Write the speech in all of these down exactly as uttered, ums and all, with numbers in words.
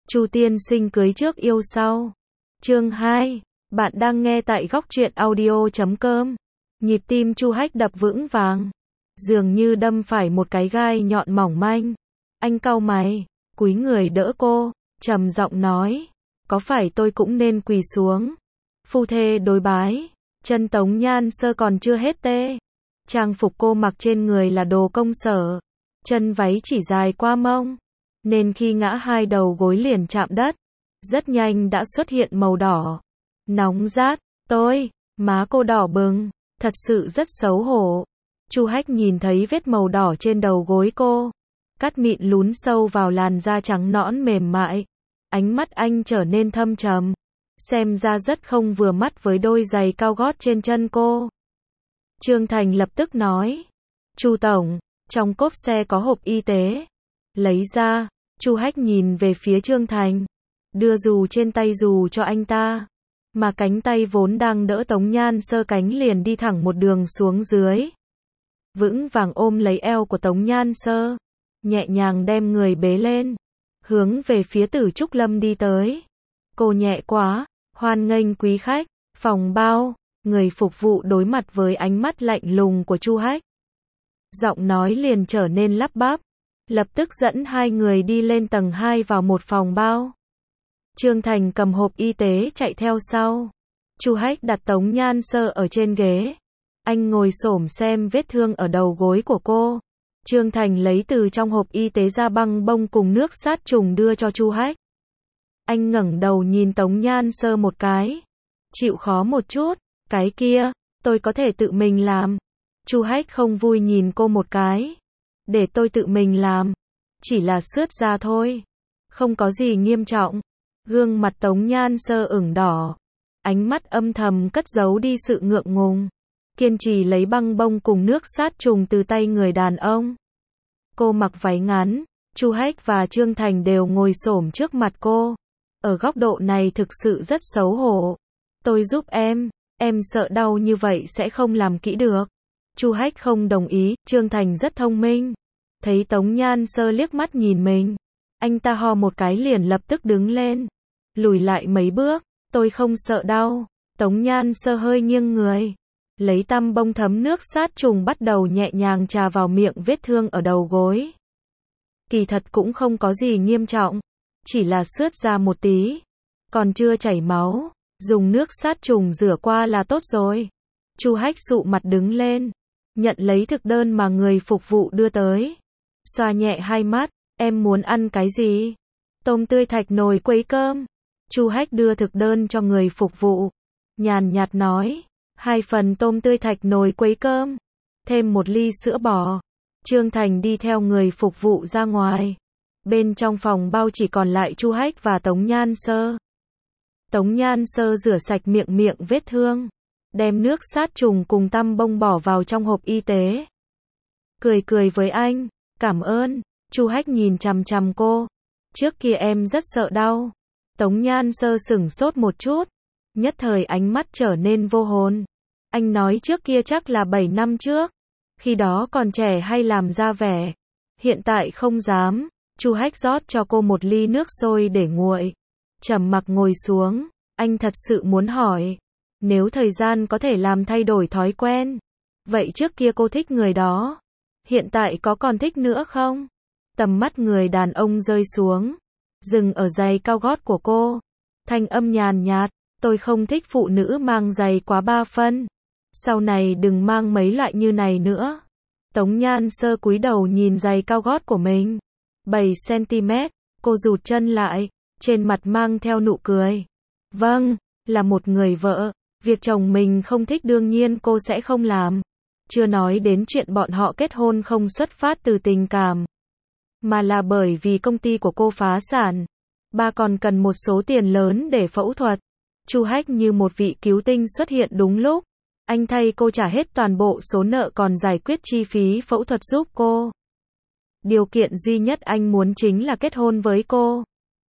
Chu tiên sinh cưới trước yêu sau. Chương hai. Bạn đang nghe tại góc truyện audio chấm com. Nhịp tim Chu Hách đập vững vàng, dường như đâm phải một cái gai nhọn mỏng manh. Anh cau mày, cúi người đỡ cô, trầm giọng nói, có phải tôi cũng nên quỳ xuống? Phu thê đối bái. Chân Tống Nhan Sơ còn chưa hết tê. Trang phục cô mặc trên người là đồ công sở, chân váy chỉ dài qua mông, nên khi ngã hai đầu gối liền chạm đất. Rất nhanh đã xuất hiện màu đỏ, nóng rát. Tôi, má cô đỏ bừng, thật sự rất xấu hổ. Chu Hách nhìn thấy vết màu đỏ trên đầu gối cô, cắt mịn lún sâu vào làn da trắng nõn mềm mại. Ánh mắt anh trở nên thâm trầm, xem ra rất không vừa mắt với đôi giày cao gót trên chân cô. Trương Thành lập tức nói, Chu tổng, trong cốp xe có hộp y tế. Lấy ra. Chu Hách nhìn về phía Trương Thành, đưa dù trên tay dù cho anh ta, mà cánh tay vốn đang đỡ Tống Nhan Sơ cánh liền đi thẳng một đường xuống dưới, vững vàng ôm lấy eo của Tống Nhan Sơ, nhẹ nhàng đem người bế lên, hướng về phía Tử Trúc Lâm đi tới. Cô nhẹ quá, hoan nghênh quý khách. Phòng bao, người phục vụ đối mặt với ánh mắt lạnh lùng của Chu Hách, giọng nói liền trở nên lắp bắp, lập tức dẫn hai người đi lên tầng hai vào một phòng bao. Trương Thành cầm hộp y tế chạy theo sau. Chu Hách đặt Tống Nhan Sơ ở trên ghế. Anh ngồi xổm xem vết thương ở đầu gối của cô. Trương Thành lấy từ trong hộp y tế ra băng bông cùng nước sát trùng đưa cho Chu Hách. Anh ngẩng đầu nhìn Tống Nhan Sơ một cái. Chịu khó một chút, cái kia, tôi có thể tự mình làm. Chu Hách không vui nhìn cô một cái. Để tôi tự mình làm. Chỉ là xước da thôi. Không có gì nghiêm trọng. Gương mặt Tống Nhan Sơ ửng đỏ. Ánh mắt âm thầm cất giấu đi sự ngượng ngùng. Kiên trì lấy băng bông cùng nước sát trùng từ tay người đàn ông. Cô mặc váy ngắn. Chu Hách và Trương Thành đều ngồi xổm trước mặt cô. Ở góc độ này thực sự rất xấu hổ. Tôi giúp em. Em sợ đau như vậy sẽ không làm kỹ được. Chu Hách không đồng ý. Trương Thành rất thông minh. Thấy Tống Nhan Sơ liếc mắt nhìn mình, anh ta ho một cái liền lập tức đứng lên, lùi lại mấy bước. Tôi không sợ đau. Tống Nhan Sơ hơi nghiêng người, lấy tăm bông thấm nước sát trùng bắt đầu nhẹ nhàng chà vào miệng vết thương ở đầu gối. Kỳ thật cũng không có gì nghiêm trọng, chỉ là xước ra một tí, còn chưa chảy máu, dùng nước sát trùng rửa qua là tốt rồi. Chu Hách sụ mặt đứng lên, nhận lấy thực đơn mà người phục vụ đưa tới, xoa nhẹ hai mắt. Em muốn ăn cái gì? Tôm tươi thạch nồi quấy cơm. Chu Hách đưa thực đơn cho người phục vụ, nhàn nhạt nói, hai phần tôm tươi thạch nồi quấy cơm, thêm một ly sữa bò. Trương Thành đi theo người phục vụ ra ngoài. Bên trong phòng bao chỉ còn lại Chu Hách và Tống Nhan Sơ. Tống Nhan Sơ rửa sạch miệng miệng vết thương, đem nước sát trùng cùng tăm bông bỏ vào trong hộp y tế. Cười cười với anh, cảm ơn. Chu Hách nhìn chằm chằm cô. Trước kia em rất sợ đau. Tống Nhan Sơ sửng sốt một chút, nhất thời ánh mắt trở nên vô hồn. Anh nói trước kia chắc là bảy năm trước. Khi đó còn trẻ hay làm ra vẻ. Hiện tại không dám. Chu Hách rót cho cô một ly nước sôi để nguội. Trầm mặc ngồi xuống. Anh thật sự muốn hỏi, nếu thời gian có thể làm thay đổi thói quen, vậy trước kia cô thích người đó, hiện tại có còn thích nữa không? Tầm mắt người đàn ông rơi xuống, dừng ở giày cao gót của cô. Thanh âm nhàn nhạt, tôi không thích phụ nữ mang giày quá ba phân. Sau này đừng mang mấy loại như này nữa. Tống Nhan Sơ cúi đầu nhìn giày cao gót của mình. bảy xăng-ti-mét, cô rụt chân lại, trên mặt mang theo nụ cười. Vâng, là một người vợ, việc chồng mình không thích đương nhiên cô sẽ không làm. Chưa nói đến chuyện bọn họ kết hôn không xuất phát từ tình cảm, mà là bởi vì công ty của cô phá sản. Ba còn cần một số tiền lớn để phẫu thuật. Chu Hách như một vị cứu tinh xuất hiện đúng lúc. Anh thay cô trả hết toàn bộ số nợ còn giải quyết chi phí phẫu thuật giúp cô. Điều kiện duy nhất anh muốn chính là kết hôn với cô.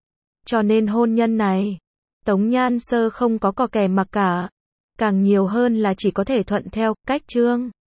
Cho nên hôn nhân này, Tống Nhan Sơ không có cò kè mặc cả. Càng nhiều hơn là chỉ có thể thuận theo cách Trương